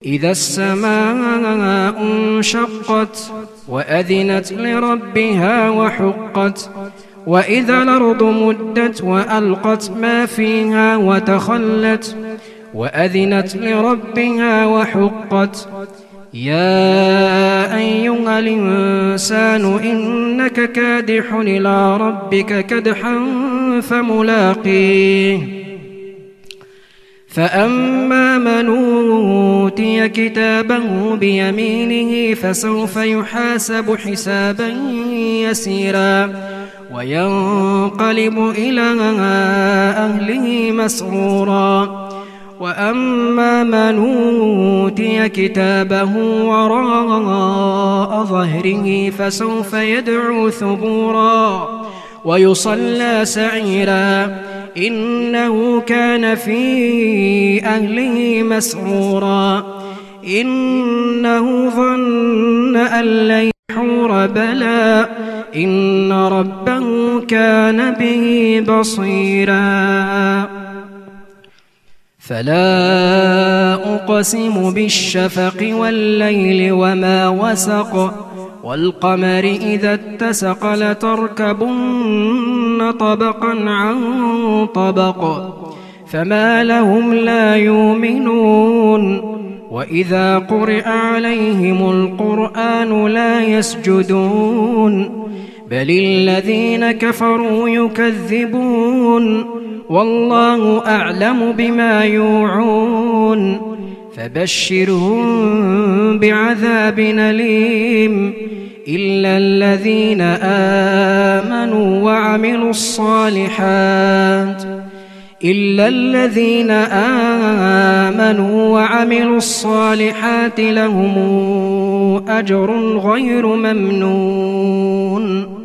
إذا السماء انشقت وأذنت لربها وحقت وإذا الأرض مدت وألقت ما فيها وتخلت وأذنت لربها وحقت يا أيها الإنسان إنك كادح إلى ربك كدحا فملاقيه فأما من أوتي كتابه بيمينه فسوف يحاسب حسابا يسيرا وينقلب إلى أهله مسرورا وأما من أوتي كتابه وراء ظهره فسوف يدعو ثبورا ويصلى سعيرا إنه كان في أهله مسرورا إنه ظن أن لن يحور بلى إن ربه كان به بصيرا فلا أقسم بالشفق والليل وما وسق والقمر إذا اتسق لتركبن طبقا عن طبق فما لهم لا يؤمنون وإذا قرئ عليهم القرآن لا يسجدون بل الذين كفروا يكذبون والله أعلم بما يوعون فبشرهم بعذاب أليم إلا الذين آمنوا وعملوا الصالحات لهم أجر غير ممنون